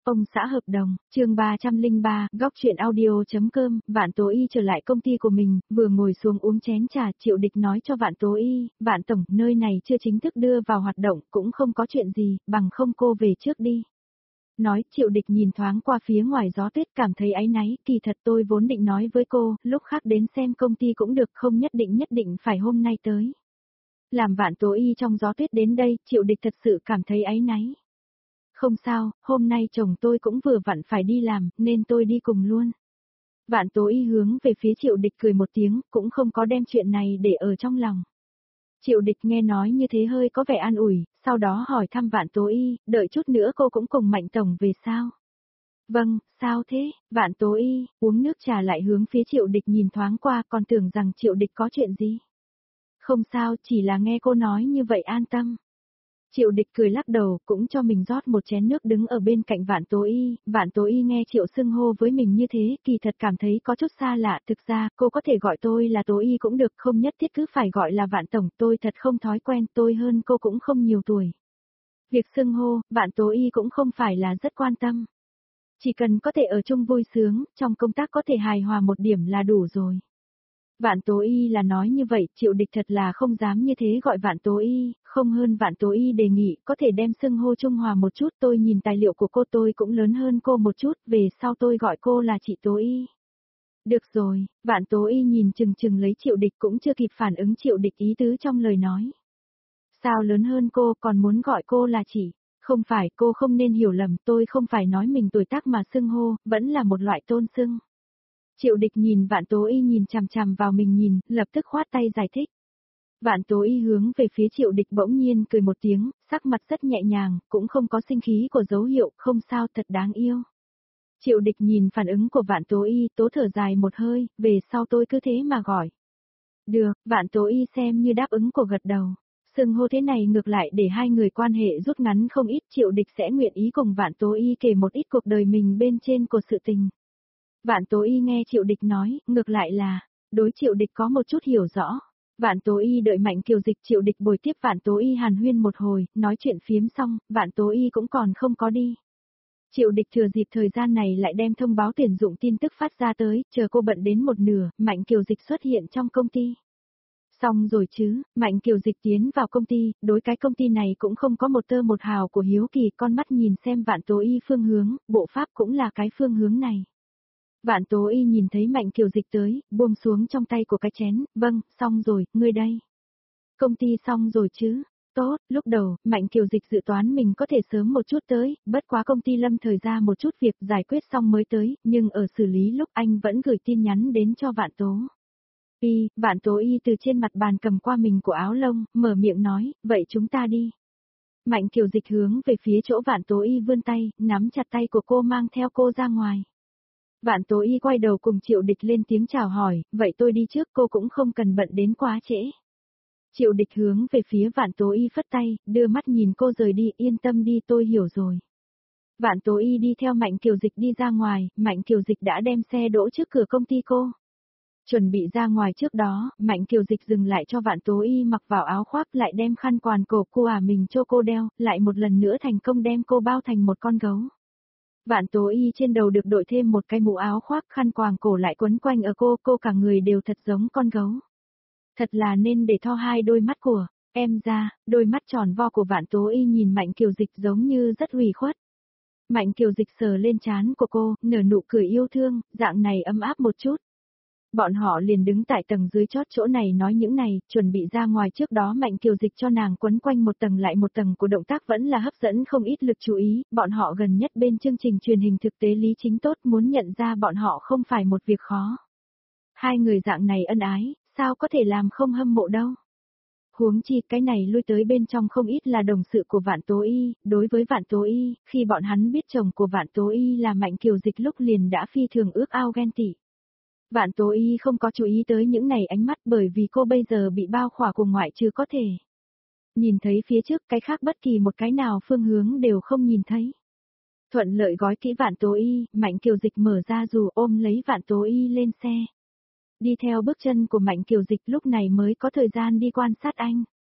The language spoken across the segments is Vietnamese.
Ông xã hợp đồng, chương 303, góc chuyện audio.com, Vạn Tố Y trở lại công ty của mình, vừa ngồi xuống uống chén trà, Triệu Địch nói cho Vạn Tố Y, Vạn Tổng, nơi này chưa chính thức đưa vào hoạt động, cũng không có chuyện gì, bằng không cô về trước đi. Nói, Triệu Địch nhìn thoáng qua phía ngoài gió tuyết cảm thấy áy náy, kỳ thật tôi vốn định nói với cô, lúc khác đến xem công ty cũng được, không nhất định phải hôm nay tới. Làm Vạn Tố Y trong gió tuyết đến đây, Triệu Địch thật sự cảm thấy áy náy. Không sao, hôm nay chồng tôi cũng vừa vặn phải đi làm, nên tôi đi cùng luôn. Vạn Tố Y hướng về phía Triệu Địch cười một tiếng, cũng không có đem chuyện này để ở trong lòng. Triệu Địch nghe nói như thế hơi có vẻ an ủi, sau đó hỏi thăm Vạn Tố Y, đợi chút nữa cô cũng cùng Mạnh Tổng về sao? Vâng, sao thế? Vạn Tố Y, uống nước trà lại hướng phía Triệu Địch nhìn thoáng qua, còn tưởng rằng Triệu Địch có chuyện gì. Không sao, chỉ là nghe cô nói như vậy an tâm. Triệu Địch cười lắc đầu, cũng cho mình rót một chén nước đứng ở bên cạnh Vạn Tố Y. Vạn Tố Y nghe Triệu xưng hô với mình như thế, kỳ thật cảm thấy có chút xa lạ. Thực ra, cô có thể gọi tôi là Tố Y cũng được, không nhất thiết cứ phải gọi là Vạn Tổng. Tôi thật không thói quen, tôi hơn cô cũng không nhiều tuổi. Việc xưng hô, Vạn Tố Y cũng không phải là rất quan tâm. Chỉ cần có thể ở chung vui sướng, trong công tác có thể hài hòa một điểm là đủ rồi. Vạn Tố Y là nói như vậy, Triệu Địch thật là không dám như thế gọi Vạn Tố Y, không hơn Vạn Tố Y đề nghị có thể đem xưng hô trung hòa một chút, tôi nhìn tài liệu của cô tôi cũng lớn hơn cô một chút, về sau tôi gọi cô là chị Tố Y. Được rồi, Vạn Tố Y nhìn chừng lấy Triệu Địch cũng chưa kịp phản ứng Triệu Địch ý tứ trong lời nói. Sao lớn hơn cô còn muốn gọi cô là chị? Không phải, cô không nên hiểu lầm, tôi không phải nói mình tuổi tác mà xưng hô, vẫn là một loại tôn xưng. Triệu Địch nhìn Vạn Tố Y nhìn chằm chằm vào mình nhìn, lập tức khoát tay giải thích. Vạn Tố Y hướng về phía Triệu Địch bỗng nhiên cười một tiếng, sắc mặt rất nhẹ nhàng, cũng không có sinh khí của dấu hiệu, không sao, thật đáng yêu. Triệu Địch nhìn phản ứng của Vạn Tố Y, tố thở dài một hơi, về sau tôi cứ thế mà gọi. Được, Vạn Tố Y xem như đáp ứng của gật đầu. Xưng hô thế này ngược lại để hai người quan hệ rút ngắn không ít, Triệu Địch sẽ nguyện ý cùng Vạn Tố Y kể một ít cuộc đời mình bên trên của sự tình. Vạn Tố Y nghe Triệu Địch nói, ngược lại là, đối Triệu Địch có một chút hiểu rõ. Vạn Tố Y đợi Mạnh Kiều Dịch Triệu Địch bồi tiếp Vạn Tố Y hàn huyên một hồi, nói chuyện phiếm xong, Vạn Tố Y cũng còn không có đi. Triệu Địch thừa dịp thời gian này lại đem thông báo tuyển dụng tin tức phát ra tới, chờ cô bận đến một nửa, Mạnh Kiều Dịch xuất hiện trong công ty. Xong rồi chứ, Mạnh Kiều Dịch tiến vào công ty, đối cái công ty này cũng không có một tơ một hào của hiếu kỳ, con mắt nhìn xem Vạn Tố Y phương hướng, bộ pháp cũng là cái phương hướng này. Vạn Tố Y nhìn thấy Mạnh Kiều Dịch tới, buông xuống trong tay của cái chén, vâng, xong rồi, ngươi đây. Công ty xong rồi chứ? Tốt, lúc đầu, Mạnh Kiều Dịch dự toán mình có thể sớm một chút tới, bất quá công ty lâm thời ra một chút việc giải quyết xong mới tới, nhưng ở xử lý lúc anh vẫn gửi tin nhắn đến cho Vạn Tố. Vạn Tố Y từ trên mặt bàn cầm qua mình của áo lông, mở miệng nói, vậy chúng ta đi. Mạnh Kiều Dịch hướng về phía chỗ Vạn Tố Y vươn tay, nắm chặt tay của cô mang theo cô ra ngoài. Vạn Tố Y quay đầu cùng Triệu Địch lên tiếng chào hỏi, vậy tôi đi trước, cô cũng không cần bận đến quá trễ. Triệu Địch hướng về phía Vạn Tố Y phất tay, đưa mắt nhìn cô rời đi, yên tâm đi, tôi hiểu rồi. Vạn Tố Y đi theo Mạnh Kiều Dịch đi ra ngoài, Mạnh Kiều Dịch đã đem xe đỗ trước cửa công ty cô. Chuẩn bị ra ngoài trước đó, Mạnh Kiều Dịch dừng lại cho Vạn Tố Y mặc vào áo khoác, lại đem khăn quàng cổ cô mình cho cô đeo, lại một lần nữa thành công đem cô bao thành một con gấu. Vạn Tố Y trên đầu được đội thêm một cái mũ áo khoác, khăn quàng cổ lại quấn quanh ở cô cả người đều thật giống con gấu. Thật là nên để tho hai đôi mắt của em ra, đôi mắt tròn vo của Vạn Tố Y nhìn Mạnh Kiều Dịch giống như rất ủy khuất. Mạnh Kiều Dịch sờ lên trán của cô, nở nụ cười yêu thương, dạng này ấm áp một chút. Bọn họ liền đứng tại tầng dưới chót chỗ này nói những này, chuẩn bị ra ngoài trước đó Mạnh Kiều Dịch cho nàng quấn quanh một tầng lại một tầng của động tác vẫn là hấp dẫn không ít lực chú ý, bọn họ gần nhất bên chương trình truyền hình thực tế lý chính tốt muốn nhận ra bọn họ không phải một việc khó. Hai người dạng này ân ái, sao có thể làm không hâm mộ đâu. Huống chi cái này lui tới bên trong không ít là đồng sự của Vạn Tố Y, đối với Vạn Tố Y, khi bọn hắn biết chồng của Vạn Tố Y là Mạnh Kiều Dịch lúc liền đã phi thường ước ao ghen tị. Vạn Tố Y không có chú ý tới những này ánh mắt bởi vì cô bây giờ bị bao khỏa cùng ngoại trừ có thể. Nhìn thấy phía trước cái khác bất kỳ một cái nào phương hướng đều không nhìn thấy. Thuận lợi gói kỹ Vạn Tố Y, Mạnh Kiều Dịch mở ra dù ôm lấy Vạn Tố Y lên xe. Đi theo bước chân của Mạnh Kiều Dịch lúc này mới có thời gian đi quan sát anh.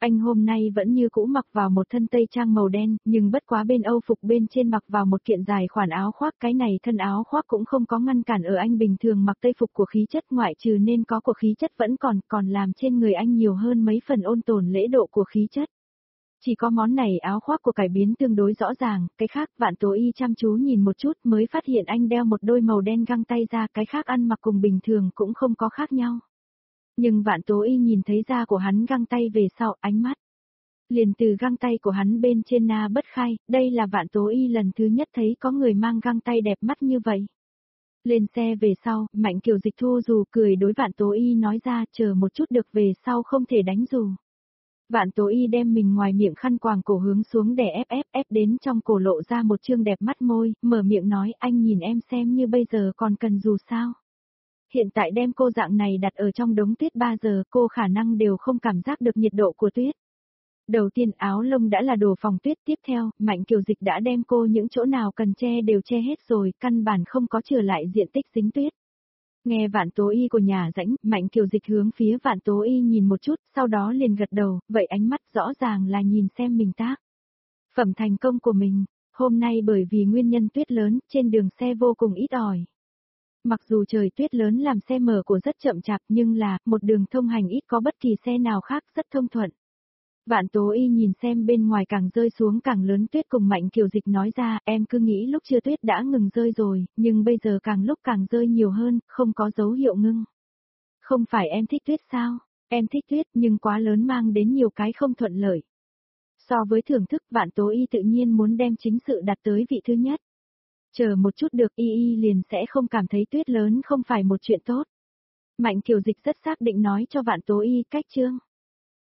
Anh hôm nay vẫn như cũ mặc vào một thân tây trang màu đen, nhưng bất quá bên Âu phục bên trên mặc vào một kiện dài khoản áo khoác. Cái này thân áo khoác cũng không có ngăn cản ở anh bình thường mặc tây phục của khí chất, ngoại trừ nên có của khí chất vẫn còn làm trên người anh nhiều hơn mấy phần ôn tồn lễ độ của khí chất. Chỉ có món này áo khoác của cải biến tương đối rõ ràng, cái khác Vạn Tố Y chăm chú nhìn một chút mới phát hiện anh đeo một đôi màu đen găng tay ra, cái khác ăn mặc cùng bình thường cũng không có khác nhau. Nhưng Vạn Tố Y nhìn thấy da của hắn găng tay về sau, ánh mắt liền từ găng tay của hắn bên trên na bất khai, đây là Vạn Tố Y lần thứ nhất thấy có người mang găng tay đẹp mắt như vậy. Lên xe về sau, Mạnh Kiều Dịch thu dù cười đối Vạn Tố Y nói ra chờ một chút được về sau không thể đánh dù. Vạn Tố Y đem mình ngoài miệng khăn quàng cổ hướng xuống để ép đến trong cổ lộ ra một trương đẹp mắt môi, mở miệng nói anh nhìn em xem như bây giờ còn cần dù sao. Hiện tại đem cô dạng này đặt ở trong đống tuyết 3 giờ cô khả năng đều không cảm giác được nhiệt độ của tuyết. Đầu tiên áo lông đã là đồ phòng tuyết, tiếp theo, Mạnh Kiều Dịch đã đem cô những chỗ nào cần che đều che hết rồi, căn bản không có trở lại diện tích dính tuyết. Nghe Vạn Tố Y của nhà rãnh, Mạnh Kiều Dịch hướng phía Vạn Tố Y nhìn một chút, sau đó liền gật đầu, vậy ánh mắt rõ ràng là nhìn xem mình tác phẩm thành công của mình. Hôm nay bởi vì nguyên nhân tuyết lớn, trên đường xe vô cùng ít ỏi. Mặc dù trời tuyết lớn làm xe mở của rất chậm chạp nhưng là, một đường thông hành ít có bất kỳ xe nào khác rất thông thuận. Vạn Tố Y nhìn xem bên ngoài càng rơi xuống càng lớn tuyết cùng Mạnh Kiều Dịch nói ra, em cứ nghĩ lúc chưa tuyết đã ngừng rơi rồi, nhưng bây giờ càng lúc càng rơi nhiều hơn, không có dấu hiệu ngưng. Không phải em thích tuyết sao? Em thích tuyết nhưng quá lớn mang đến nhiều cái không thuận lợi. So với thưởng thức Vạn Tố Y tự nhiên muốn đem chính sự đặt tới vị thứ nhất. Chờ một chút được y liền sẽ không cảm thấy tuyết lớn không phải một chuyện tốt. Mạnh Kiều Dịch rất xác định nói cho Vạn Tố Y cách chương.